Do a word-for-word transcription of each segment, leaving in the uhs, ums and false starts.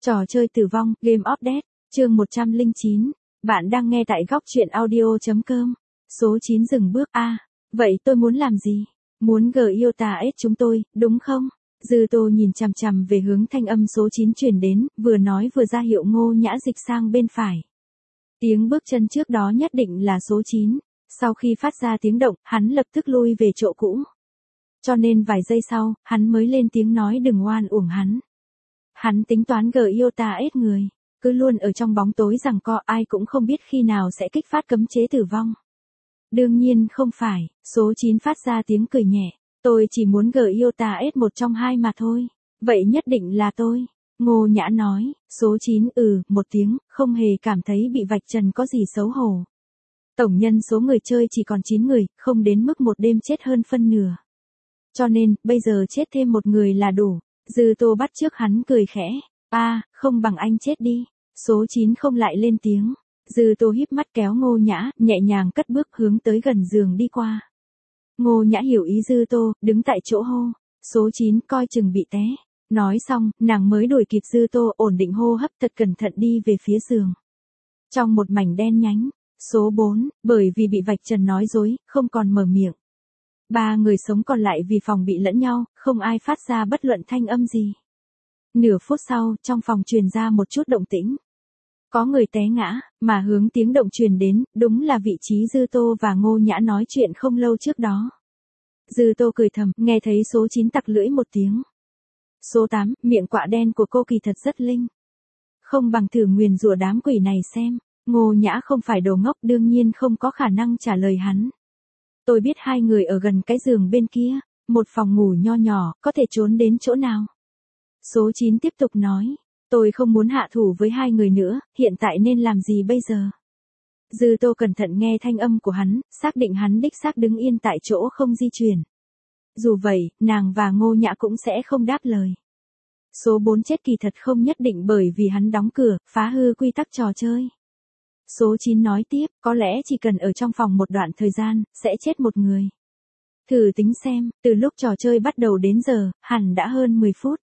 Trò chơi tử vong, Game of Death, chương một trăm lẻ chín. Bạn đang nghe tại góc truyện audio.com. Số chín dừng bước. A, à, vậy tôi muốn làm gì? Muốn Giota ét chúng tôi, đúng không? Dư Tô nhìn chằm chằm về hướng thanh âm số chín truyền đến, vừa nói vừa ra hiệu Ngô Nhã dịch sang bên phải. Tiếng bước chân trước đó nhất định là số chín. Sau khi phát ra tiếng động, hắn lập tức lui về chỗ cũ. Cho nên vài giây sau, hắn mới lên tiếng nói đừng oan uổng hắn. Hắn tính toán Giota ét người, cứ luôn ở trong bóng tối rằng co ai cũng không biết khi nào sẽ kích phát cấm chế tử vong. Đương nhiên không phải, số chín phát ra tiếng cười nhẹ, tôi chỉ muốn Giota ét một trong hai mà thôi, vậy nhất định là tôi. Ngô Nhã nói, số chín ừ, một tiếng, không hề cảm thấy bị vạch trần có gì xấu hổ. Tổng nhân số người chơi chỉ còn chín người, không đến mức một đêm chết hơn phân nửa. Cho nên, bây giờ chết thêm một người là đủ. Dư Tô bắt trước hắn cười khẽ, a à, không bằng anh chết đi. Số chín không lại lên tiếng. Dư Tô híp mắt kéo Ngô Nhã, nhẹ nhàng cất bước hướng tới gần giường đi qua. Ngô Nhã hiểu ý Dư Tô, đứng tại chỗ hô, số chín coi chừng bị té. Nói xong, nàng mới đuổi kịp Dư Tô, ổn định hô hấp thật cẩn thận đi về phía giường. Trong một mảnh đen nhánh, số bốn, bởi vì bị vạch trần nói dối, không còn mở miệng. Ba người sống còn lại vì phòng bị lẫn nhau, không ai phát ra bất luận thanh âm gì. Nửa phút sau, trong phòng truyền ra một chút động tĩnh. Có người té ngã, mà hướng tiếng động truyền đến, đúng là vị trí Dư Tô và Ngô Nhã nói chuyện không lâu trước đó. Dư Tô cười thầm, nghe thấy số chín tặc lưỡi một tiếng. Số tám, miệng quạ đen của cô kỳ thật rất linh. Không bằng thử nguyền rủa đám quỷ này xem. Ngô Nhã không phải đồ ngốc, đương nhiên không có khả năng trả lời hắn. Tôi biết hai người ở gần cái giường bên kia, một phòng ngủ nho nhỏ, có thể trốn đến chỗ nào. Số chín tiếp tục nói, tôi không muốn hạ thủ với hai người nữa, hiện tại nên làm gì bây giờ? Dư Tô cẩn thận nghe thanh âm của hắn, xác định hắn đích xác đứng yên tại chỗ không di chuyển. Dù vậy, nàng và Ngô Nhã cũng sẽ không đáp lời. Số bốn chết kỳ thật không nhất định bởi vì hắn đóng cửa, phá hư quy tắc trò chơi. Số chín nói tiếp, có lẽ chỉ cần ở trong phòng một đoạn thời gian, sẽ chết một người. Thử tính xem, từ lúc trò chơi bắt đầu đến giờ, hẳn đã hơn mười phút.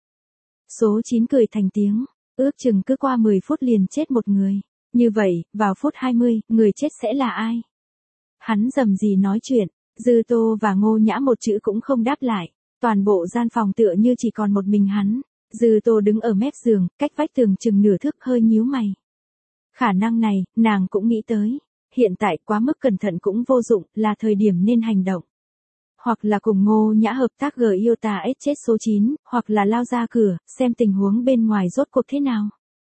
Số chín cười thành tiếng, ước chừng cứ qua mười phút liền chết một người. Như vậy, vào phút hai mươi, người chết sẽ là ai? Hắn rầm rì nói chuyện, Dư Tô và Ngô Nhã một chữ cũng không đáp lại. Toàn bộ gian phòng tựa như chỉ còn một mình hắn. Dư Tô đứng ở mép giường, cách vách tường chừng nửa thước hơi nhíu mày. Khả năng này, nàng cũng nghĩ tới. Hiện tại quá mức cẩn thận cũng vô dụng, là thời điểm nên hành động. Hoặc là cùng Ngô Nhã hợp tác Giota ét chết số chín, hoặc là lao ra cửa, xem tình huống bên ngoài rốt cuộc thế nào.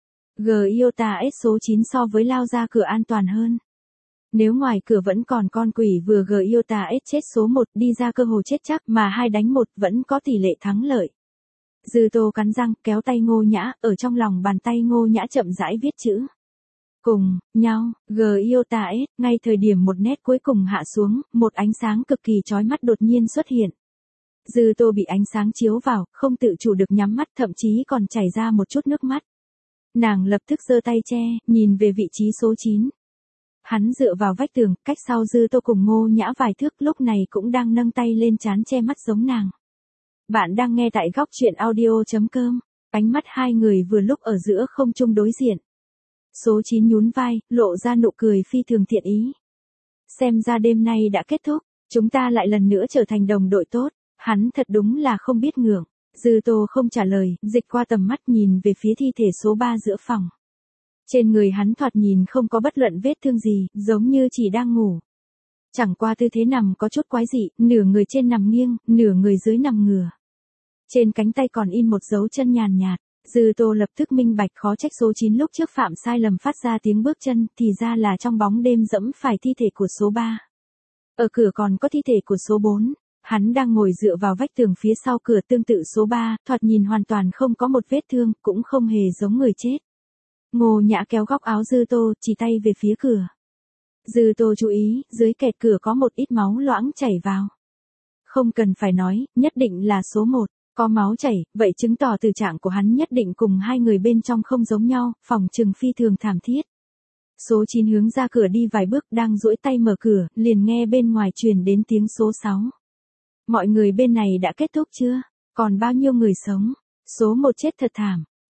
Giota ét số chín so với lao ra cửa an toàn hơn. Nếu ngoài cửa vẫn còn con quỷ vừa Giota ét chết số một đi ra cơ hồ chết chắc mà hai đánh một vẫn có tỷ lệ thắng lợi. Dư Tô cắn răng, kéo tay Ngô Nhã, ở trong lòng bàn tay Ngô Nhã chậm rãi viết chữ. Cùng, nhau, Giota ét, ngay thời điểm một nét cuối cùng hạ xuống, một ánh sáng cực kỳ chói mắt đột nhiên xuất hiện. Dư Tô bị ánh sáng chiếu vào, không tự chủ được nhắm mắt, thậm chí còn chảy ra một chút nước mắt. Nàng lập tức giơ tay che, nhìn về vị trí số chín. Hắn dựa vào vách tường, cách sau Dư Tô cùng Ngô Nhã vài thước, lúc này cũng đang nâng tay lên trán che mắt giống nàng. Bạn đang nghe tại góc truyện audio.com. Ánh mắt hai người vừa lúc ở giữa không trung đối diện. Số chín nhún vai, lộ ra nụ cười phi thường thiện ý. Xem ra đêm nay đã kết thúc, chúng ta lại lần nữa trở thành đồng đội tốt. Hắn thật đúng là không biết ngượng. Dư Tô không trả lời, dịch qua tầm mắt nhìn về phía thi thể số ba giữa phòng. Trên người hắn thoạt nhìn không có bất luận vết thương gì, giống như chỉ đang ngủ. Chẳng qua tư thế nằm có chút quái dị, nửa người trên nằm nghiêng, nửa người dưới nằm ngửa. Trên cánh tay còn in một dấu chân nhàn nhạt. Dư Tô lập tức minh bạch, khó trách số chín lúc trước phạm sai lầm phát ra tiếng bước chân, thì ra là trong bóng đêm dẫm phải thi thể của số ba. Ở cửa còn có thi thể của số bốn. Hắn đang ngồi dựa vào vách tường phía sau cửa tương tự số ba, thoạt nhìn hoàn toàn không có một vết thương, cũng không hề giống người chết. Ngô Nhã kéo góc áo Dư Tô, chỉ tay về phía cửa. Dư Tô chú ý, dưới kẹt cửa có một ít máu loãng chảy vào. Không cần phải nói, nhất định là số một. Có máu chảy, vậy chứng tỏ tử trạng của hắn nhất định cùng hai người bên trong không giống nhau, phòng trừng phi thường thảm thiết. Số chín hướng ra cửa đi vài bước, đang duỗi tay mở cửa, liền nghe bên ngoài truyền đến tiếng số sáu. Mọi người bên này đã kết thúc chưa? Còn bao nhiêu người sống? Số một chết thật thảm.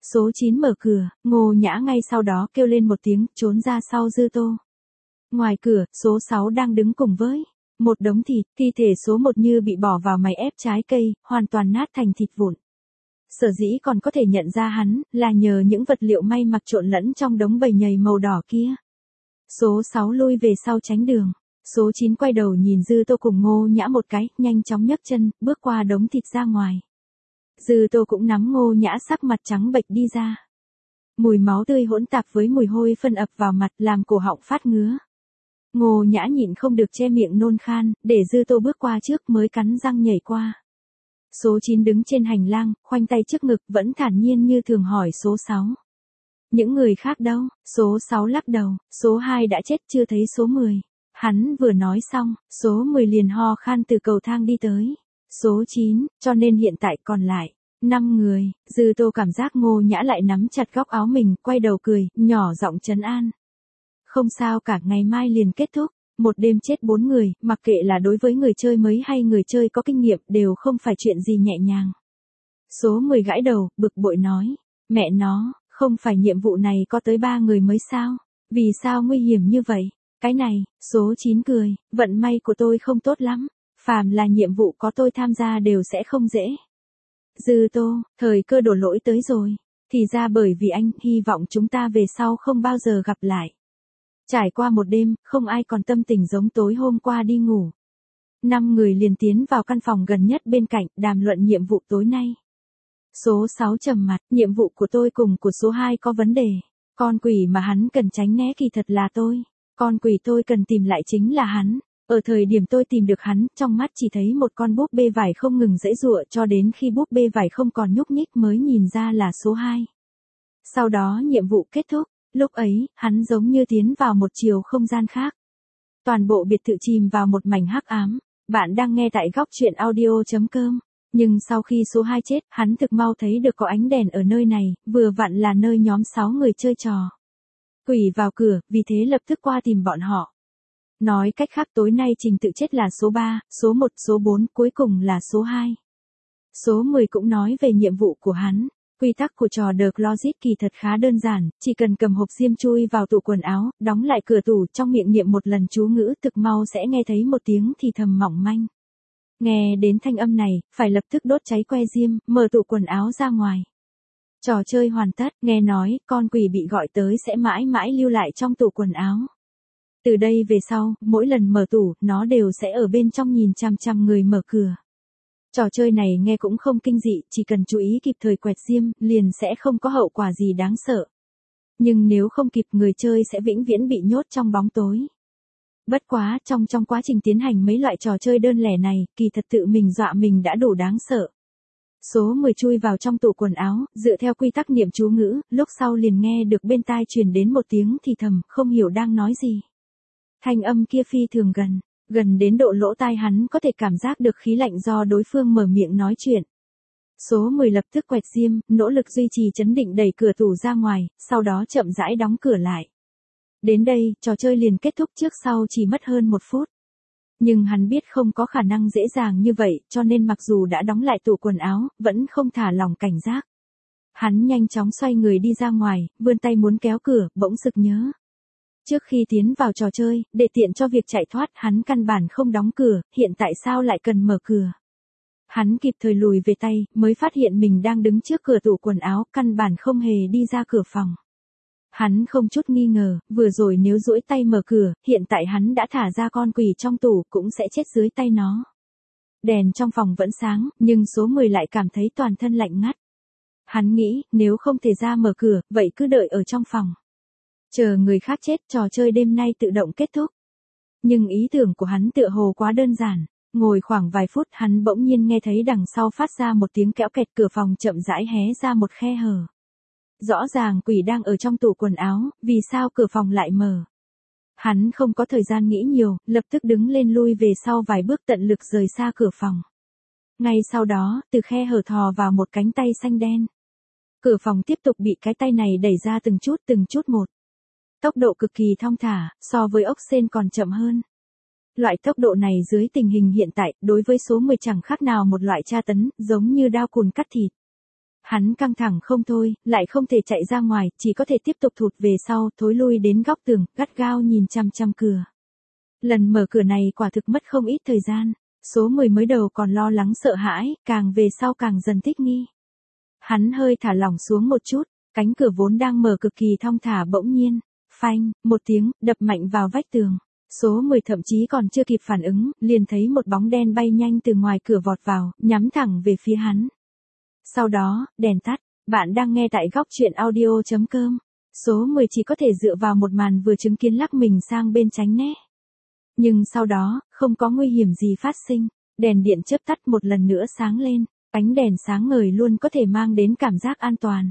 Số chín mở cửa, Ngô Nhã ngay sau đó kêu lên một tiếng, trốn ra sau Dư Tô. Ngoài cửa, số sáu đang đứng cùng với một đống thịt, thi thể số một như bị bỏ vào máy ép trái cây, hoàn toàn nát thành thịt vụn. Sở dĩ còn có thể nhận ra hắn, là nhờ những vật liệu may mặc trộn lẫn trong đống bầy nhầy màu đỏ kia. Số sáu lui về sau tránh đường. Số chín quay đầu nhìn Dư Tô cùng Ngô Nhã một cái, nhanh chóng nhấc chân, bước qua đống thịt ra ngoài. Dư Tô cũng nắm Ngô Nhã sắc mặt trắng bệch đi ra. Mùi máu tươi hỗn tạp với mùi hôi phân ập vào mặt làm cổ họng phát ngứa. Ngô Nhã nhịn không được che miệng nôn khan, để Dư Tô bước qua trước mới cắn răng nhảy qua. Số chín đứng trên hành lang, khoanh tay trước ngực, vẫn thản nhiên như thường hỏi số sáu. Những người khác đâu? Số sáu lắc đầu, số hai đã chết chưa thấy số mười. Hắn vừa nói xong, số mười liền ho khan từ cầu thang đi tới. Số chín, cho nên hiện tại còn lại năm người. Dư Tô cảm giác Ngô Nhã lại nắm chặt góc áo mình, quay đầu cười, nhỏ giọng trấn an. Không sao cả, ngày mai liền kết thúc. Một đêm chết bốn người, mặc kệ là đối với người chơi mới hay người chơi có kinh nghiệm, đều không phải chuyện gì nhẹ nhàng. Số mười gãi đầu, bực bội nói. Mẹ nó, không phải nhiệm vụ này có tới ba người mới sao? Vì sao nguy hiểm như vậy? Cái này, số chín cười, vận may của tôi không tốt lắm. Phàm là nhiệm vụ có tôi tham gia đều sẽ không dễ. Dư Tô, thời cơ đổ lỗi tới rồi. Thì ra bởi vì anh, hy vọng chúng ta về sau không bao giờ gặp lại. Trải qua một đêm, không ai còn tâm tình giống tối hôm qua đi ngủ. Năm người liền tiến vào căn phòng gần nhất bên cạnh, đàm luận nhiệm vụ tối nay. Số sáu trầm mặt, nhiệm vụ của tôi cùng của số hai có vấn đề. Con quỷ mà hắn cần tránh né kỳ thật là tôi. Con quỷ tôi cần tìm lại chính là hắn. Ở thời điểm tôi tìm được hắn, trong mắt chỉ thấy một con búp bê vải không ngừng giãy giụa cho đến khi búp bê vải không còn nhúc nhích mới nhìn ra là số hai. Sau đó nhiệm vụ kết thúc. Lúc ấy, hắn giống như tiến vào một chiều không gian khác. Toàn bộ biệt thự chìm vào một mảnh hắc ám. Bạn đang nghe tại góc truyện audio chấm com. Nhưng sau khi số hai chết, hắn thực mau thấy được có ánh đèn ở nơi này, vừa vặn là nơi nhóm sáu người chơi trò. Quỷ vào cửa, vì thế lập tức qua tìm bọn họ. Nói cách khác tối nay trình tự chết là số ba, số một, số bốn, cuối cùng là số hai. Số mười cũng nói về nhiệm vụ của hắn. Quy tắc của trò The Closet kỳ thật khá đơn giản, chỉ cần cầm hộp diêm chui vào tủ quần áo, đóng lại cửa tủ, trong miệng niệm một lần chú ngữ, thực mau sẽ nghe thấy một tiếng thì thầm mỏng manh. Nghe đến thanh âm này, phải lập tức đốt cháy que diêm, mở tủ quần áo ra ngoài. Trò chơi hoàn tất, nghe nói, con quỷ bị gọi tới sẽ mãi mãi lưu lại trong tủ quần áo. Từ đây về sau, mỗi lần mở tủ, nó đều sẽ ở bên trong nhìn chằm chằm người mở cửa. Trò chơi này nghe cũng không kinh dị, chỉ cần chú ý kịp thời quẹt diêm, liền sẽ không có hậu quả gì đáng sợ. Nhưng nếu không kịp, người chơi sẽ vĩnh viễn bị nhốt trong bóng tối. Bất quá, trong trong quá trình tiến hành mấy loại trò chơi đơn lẻ này, kỳ thật tự mình dọa mình đã đủ đáng sợ. Số mười chui vào trong tủ quần áo, dựa theo quy tắc niệm chú ngữ, lúc sau liền nghe được bên tai truyền đến một tiếng thì thầm, không hiểu đang nói gì. Thanh âm kia phi thường gần. Gần đến độ lỗ tai hắn có thể cảm giác được khí lạnh do đối phương mở miệng nói chuyện. Số mười lập tức quẹt diêm, nỗ lực duy trì trấn định đẩy cửa tủ ra ngoài, sau đó chậm rãi đóng cửa lại. Đến đây, trò chơi liền kết thúc trước sau chỉ mất hơn một phút. Nhưng hắn biết không có khả năng dễ dàng như vậy, cho nên mặc dù đã đóng lại tủ quần áo, vẫn không thả lỏng cảnh giác. Hắn nhanh chóng xoay người đi ra ngoài, vươn tay muốn kéo cửa, bỗng sực nhớ. Trước khi tiến vào trò chơi, để tiện cho việc chạy thoát, hắn căn bản không đóng cửa, hiện tại sao lại cần mở cửa. Hắn kịp thời lùi về tay, mới phát hiện mình đang đứng trước cửa tủ quần áo, căn bản không hề đi ra cửa phòng. Hắn không chút nghi ngờ, vừa rồi nếu duỗi tay mở cửa, hiện tại hắn đã thả ra con quỷ trong tủ cũng sẽ chết dưới tay nó. Đèn trong phòng vẫn sáng, nhưng số mười lại cảm thấy toàn thân lạnh ngắt. Hắn nghĩ, nếu không thể ra mở cửa, vậy cứ đợi ở trong phòng. Chờ người khác chết, trò chơi đêm nay tự động kết thúc. Nhưng ý tưởng của hắn tựa hồ quá đơn giản. Ngồi khoảng vài phút hắn bỗng nhiên nghe thấy đằng sau phát ra một tiếng kéo kẹt, cửa phòng chậm rãi hé ra một khe hở. Rõ ràng quỷ đang ở trong tủ quần áo, vì sao cửa phòng lại mở? Hắn không có thời gian nghĩ nhiều, lập tức đứng lên lui về sau vài bước tận lực rời xa cửa phòng. Ngay sau đó, từ khe hở thò vào một cánh tay xanh đen. Cửa phòng tiếp tục bị cái tay này đẩy ra từng chút từng chút một. Tốc độ cực kỳ thong thả, so với ốc sên còn chậm hơn. Loại tốc độ này dưới tình hình hiện tại, đối với số mười chẳng khác nào một loại tra tấn, giống như đao cùn cắt thịt. Hắn căng thẳng không thôi, lại không thể chạy ra ngoài, chỉ có thể tiếp tục thụt về sau, thối lui đến góc tường, gắt gao nhìn chằm chằm cửa. Lần mở cửa này quả thực mất không ít thời gian. Số mười mới đầu còn lo lắng sợ hãi, càng về sau càng dần thích nghi. Hắn hơi thả lỏng xuống một chút, cánh cửa vốn đang mở cực kỳ thong thả bỗng nhiên, phanh, một tiếng, đập mạnh vào vách tường. Số mười thậm chí còn chưa kịp phản ứng, liền thấy một bóng đen bay nhanh từ ngoài cửa vọt vào, nhắm thẳng về phía hắn. Sau đó, đèn tắt, bạn đang nghe tại góc truyện audio chấm com. Số mười chỉ có thể dựa vào một màn vừa chứng kiến lắc mình sang bên tránh né. Nhưng sau đó, không có nguy hiểm gì phát sinh, đèn điện chớp tắt một lần nữa sáng lên, ánh đèn sáng ngời luôn có thể mang đến cảm giác an toàn.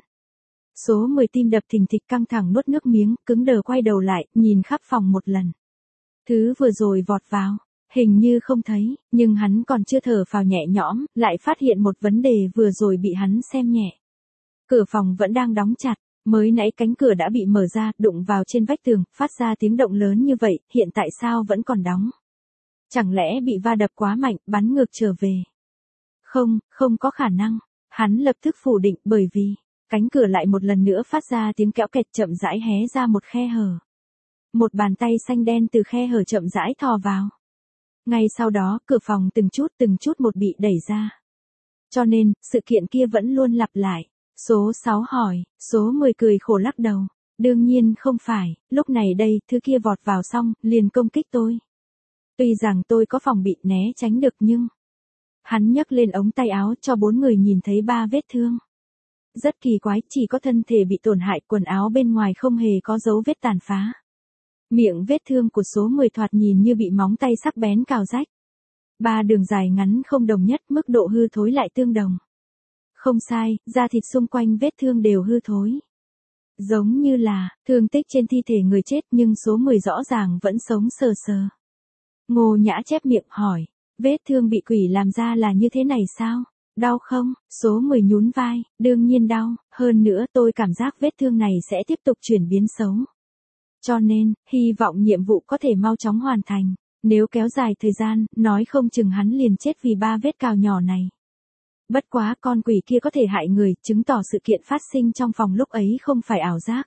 Số mười tim đập thình thịch căng thẳng nuốt nước miếng, cứng đờ quay đầu lại, nhìn khắp phòng một lần. Thứ vừa rồi vọt vào, hình như không thấy, nhưng hắn còn chưa thở phào nhẹ nhõm, lại phát hiện một vấn đề vừa rồi bị hắn xem nhẹ. Cửa phòng vẫn đang đóng chặt. Mới nãy cánh cửa đã bị mở ra, đụng vào trên vách tường, phát ra tiếng động lớn như vậy, hiện tại sao vẫn còn đóng? Chẳng lẽ bị va đập quá mạnh, bắn ngược trở về? Không, không có khả năng. Hắn lập tức phủ định bởi vì, cánh cửa lại một lần nữa phát ra tiếng kéo kẹt chậm rãi hé ra một khe hở. Một bàn tay xanh đen từ khe hở chậm rãi thò vào. Ngay sau đó, cửa phòng từng chút từng chút một bị đẩy ra. Cho nên, sự kiện kia vẫn luôn lặp lại. Số sáu hỏi, số mười cười khổ lắc đầu. Đương nhiên không phải, lúc này đây, thứ kia vọt vào xong, liền công kích tôi. Tuy rằng tôi có phòng bị né tránh được nhưng... Hắn nhấc lên ống tay áo cho bốn người nhìn thấy ba vết thương. Rất kỳ quái, chỉ có thân thể bị tổn hại, quần áo bên ngoài không hề có dấu vết tàn phá. Miệng vết thương của số mười thoạt nhìn như bị móng tay sắc bén cào rách. Ba đường dài ngắn không đồng nhất, mức độ hư thối lại tương đồng. Không sai, da thịt xung quanh vết thương đều hư thối. Giống như là, thương tích trên thi thể người chết nhưng số mười rõ ràng vẫn sống sờ sờ. Ngô Nhã chép miệng hỏi, vết thương bị quỷ làm ra là như thế này sao? Đau không? Số mười nhún vai, đương nhiên đau, hơn nữa tôi cảm giác vết thương này sẽ tiếp tục chuyển biến xấu. Cho nên, hy vọng nhiệm vụ có thể mau chóng hoàn thành. Nếu kéo dài thời gian, nói không chừng hắn liền chết vì ba vết cào nhỏ này. Bất quá con quỷ kia có thể hại người, chứng tỏ sự kiện phát sinh trong phòng lúc ấy không phải ảo giác.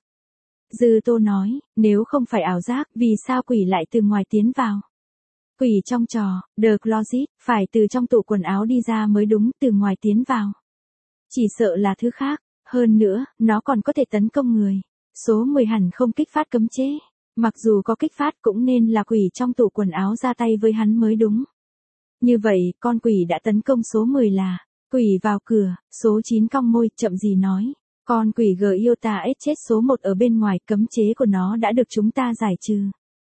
Dư Tô nói, nếu không phải ảo giác, vì sao quỷ lại từ ngoài tiến vào? Quỷ trong trò, The Closet, phải từ trong tủ quần áo đi ra mới đúng, từ ngoài tiến vào. Chỉ sợ là thứ khác, hơn nữa, nó còn có thể tấn công người. Số mười hẳn không kích phát cấm chế. Mặc dù có kích phát cũng nên là quỷ trong tủ quần áo ra tay với hắn mới đúng. Như vậy, con quỷ đã tấn công số mười là... Quỷ vào cửa, số chín cong môi, chậm gì nói. Con quỷ Giota S chết số một ở bên ngoài, cấm chế của nó đã được chúng ta giải trừ.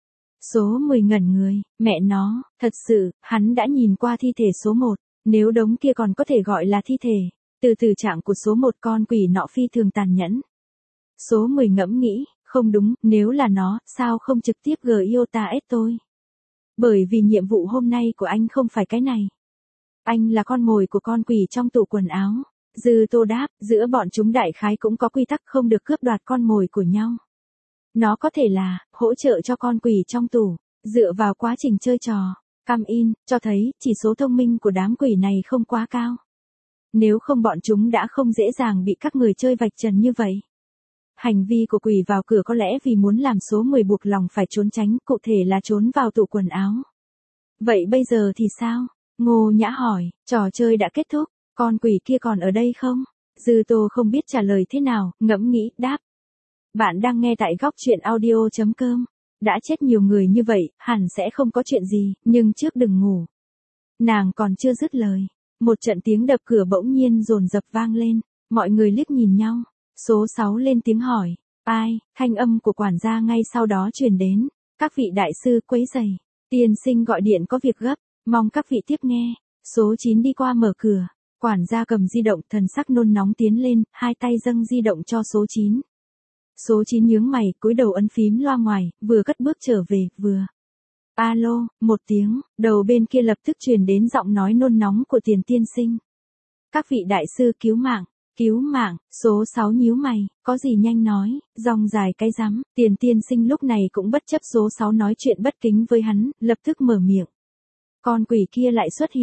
Số mười ngẩn người, mẹ nó, thật sự, hắn đã nhìn qua thi thể số một, nếu đống kia còn có thể gọi là thi thể. Từ từ trạng của số một con quỷ nọ phi thường tàn nhẫn. Số mười ngẫm nghĩ, không đúng, nếu là nó, sao không trực tiếp Giota S tôi? Bởi vì nhiệm vụ hôm nay của anh không phải cái này. Anh là con mồi của con quỷ trong tủ quần áo. Dư Tô đáp, giữa bọn chúng đại khái cũng có quy tắc không được cướp đoạt con mồi của nhau. Nó có thể là, hỗ trợ cho con quỷ trong tủ, dựa vào quá trình chơi trò. Cam in, cho thấy, chỉ số thông minh của đám quỷ này không quá cao. Nếu không bọn chúng đã không dễ dàng bị các người chơi vạch trần như vậy. Hành vi của quỷ vào cửa có lẽ vì muốn làm số mười buộc lòng phải trốn tránh, cụ thể là trốn vào tủ quần áo. Vậy bây giờ thì sao? Ngô Nhã hỏi, trò chơi đã kết thúc, con quỷ kia còn ở đây không? Dư Tô không biết trả lời thế nào, ngẫm nghĩ, đáp. Bạn đang nghe tại góc truyện audio chấm com. Đã chết nhiều người như vậy, hẳn sẽ không có chuyện gì, nhưng trước đừng ngủ. Nàng còn chưa dứt lời. Một trận tiếng đập cửa bỗng nhiên dồn dập vang lên, mọi người liếc nhìn nhau. Số sáu lên tiếng hỏi, ai? Thanh âm của quản gia ngay sau đó truyền đến. Các vị đại sư quấy rầy, tiên sinh gọi điện có việc gấp. Mong các vị tiếp nghe. Số chín đi qua mở cửa. Quản gia cầm di động, thần sắc nôn nóng tiến lên, hai tay dâng di động cho số chín. Số chín nhướng mày, cúi đầu ấn phím loa ngoài, vừa cất bước trở về, vừa. Alo, một tiếng, đầu bên kia lập tức truyền đến giọng nói nôn nóng của Tiền tiên sinh. Các vị đại sư cứu mạng, cứu mạng, số sáu nhíu mày, có gì nhanh nói, dòng dài cái rắm. Tiền tiên sinh lúc này cũng bất chấp số sáu nói chuyện bất kính với hắn, lập tức mở miệng. Con quỷ kia lại xuất hiện,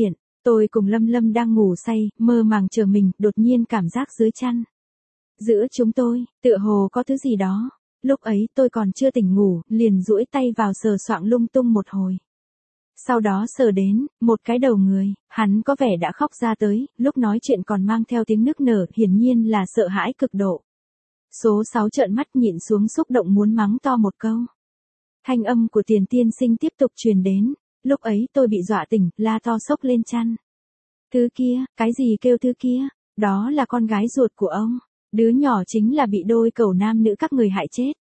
Tôi cùng Lâm Lâm đang ngủ say, mơ màng chờ mình, đột nhiên cảm giác dưới chăn. Giữa chúng tôi, tựa hồ có thứ gì đó. Lúc ấy tôi còn chưa tỉnh ngủ, liền duỗi tay vào sờ soạng lung tung một hồi. Sau đó sờ đến, một cái đầu người, hắn có vẻ đã khóc ra tới, lúc nói chuyện còn mang theo tiếng nức nở, hiển nhiên là sợ hãi cực độ. Số sáu trợn mắt nhịn xuống xúc động muốn mắng to một câu. Thanh âm của Tiền tiên sinh tiếp tục truyền đến, lúc ấy tôi bị dọa tỉnh, la to sốc lên chăn. Thứ kia, cái gì kêu thứ kia, đó là con gái ruột của ông, đứa nhỏ chính là bị đôi cẩu nam nữ các người hại chết.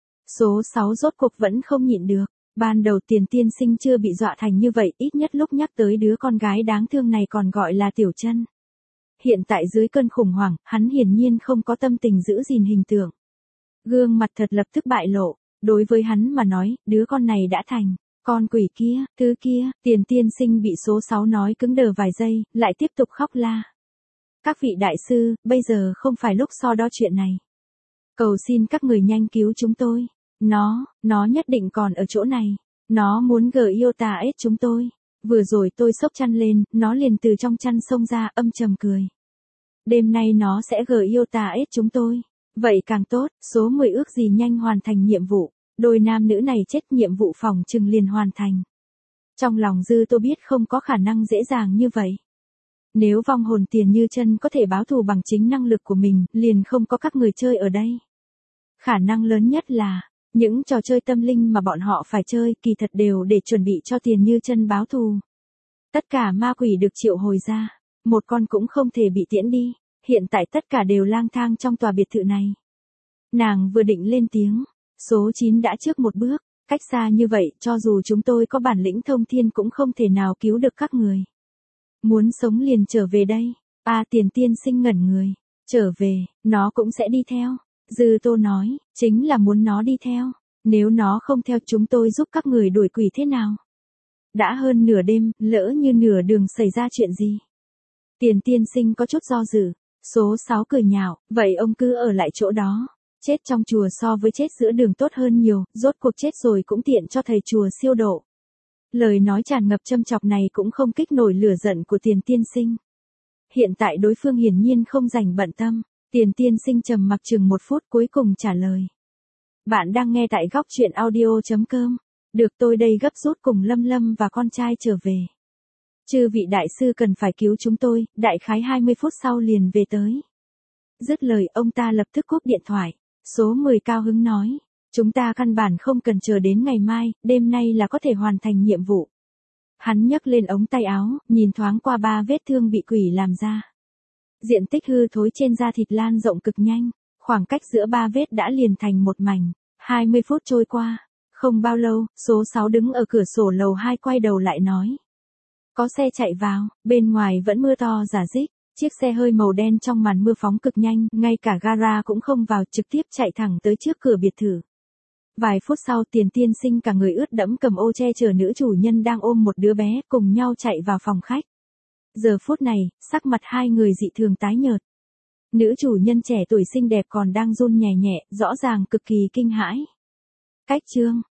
Số sáu rốt cuộc vẫn không nhịn được, ban đầu Tiền tiên sinh chưa bị dọa thành như vậy, ít nhất lúc nhắc tới đứa con gái đáng thương này còn gọi là Tiểu Chân. Hiện tại dưới cơn khủng hoảng, hắn hiển nhiên không có tâm tình giữ gìn hình tượng. Gương mặt thật lập tức bại lộ, đối với hắn mà nói, đứa con này đã thành, con quỷ kia, thứ kia, Tiền tiên sinh bị số sáu nói cứng đờ vài giây, lại tiếp tục khóc la. Các vị đại sư, bây giờ không phải lúc so đo chuyện này. Cầu xin các người nhanh cứu chúng tôi. Nó, nó nhất định còn ở chỗ này. Nó muốn gờ yêu tà ết chúng tôi. Vừa rồi tôi xốc chăn lên, nó liền từ trong chăn xông ra âm trầm cười. Đêm nay nó sẽ gờ yêu tà ết chúng tôi. Vậy càng tốt, số mười ước gì nhanh hoàn thành nhiệm vụ. Đôi nam nữ này chết nhiệm vụ phòng trừng liền hoàn thành. Trong lòng Dư tôi biết không có khả năng dễ dàng như vậy. Nếu vong hồn Tiền Như Chân có thể báo thù bằng chính năng lực của mình, liền không có các người chơi ở đây. Khả năng lớn nhất là, những trò chơi tâm linh mà bọn họ phải chơi kỳ thật đều để chuẩn bị cho Tiền Như Chân báo thù. Tất cả ma quỷ được triệu hồi ra, một con cũng không thể bị tiễn đi, hiện tại tất cả đều lang thang trong tòa biệt thự này. Nàng vừa định lên tiếng, số chín đã trước một bước, cách xa như vậy cho dù chúng tôi có bản lĩnh thông thiên cũng không thể nào cứu được các người. Muốn sống liền trở về đây. A à, Tiền tiên sinh ngẩn người. Trở về, nó cũng sẽ đi theo. Dư Tô nói, chính là muốn nó đi theo. Nếu nó không theo chúng tôi giúp các người đuổi quỷ thế nào? Đã hơn nửa đêm, lỡ như nửa đường xảy ra chuyện gì? Tiền tiên sinh có chút do dự. Số sáu cười nhạo, vậy ông cứ ở lại chỗ đó. Chết trong chùa so với chết giữa đường tốt hơn nhiều, rốt cuộc chết rồi cũng tiện cho thầy chùa siêu độ. Lời nói tràn ngập châm chọc này cũng không kích nổi lửa giận của Tiền tiên sinh. Hiện tại đối phương hiển nhiên không rảnh bận tâm, Tiền tiên sinh trầm mặc chừng một phút cuối cùng trả lời. Bạn đang nghe tại góc truyện audio chấm com. Được, tôi đây gấp rút cùng Lâm Lâm và con trai trở về. Chư vị đại sư cần phải cứu chúng tôi, đại khái hai mươi phút sau liền về tới. Dứt lời ông ta lập tức cúp điện thoại. Số mười cao hứng nói. Chúng ta căn bản không cần chờ đến ngày mai, đêm nay là có thể hoàn thành nhiệm vụ. Hắn nhấc lên ống tay áo, nhìn thoáng qua ba vết thương bị quỷ làm ra. Diện tích hư thối trên da thịt lan rộng cực nhanh, khoảng cách giữa ba vết đã liền thành một mảnh. hai mươi phút trôi qua, không bao lâu, số sáu đứng ở cửa sổ lầu hai quay đầu lại nói. Có xe chạy vào, bên ngoài vẫn mưa to rả rích. Chiếc xe hơi màu đen trong màn mưa phóng cực nhanh, ngay cả gara cũng không vào, trực tiếp chạy thẳng tới trước cửa biệt thự. Vài phút sau Tiền tiên sinh cả người ướt đẫm cầm ô che chở nữ chủ nhân đang ôm một đứa bé cùng nhau chạy vào phòng khách. Giờ phút này, sắc mặt hai người dị thường tái nhợt. Nữ chủ nhân trẻ tuổi xinh đẹp còn đang run nhẹ nhẹ, rõ ràng cực kỳ kinh hãi. Cách chương,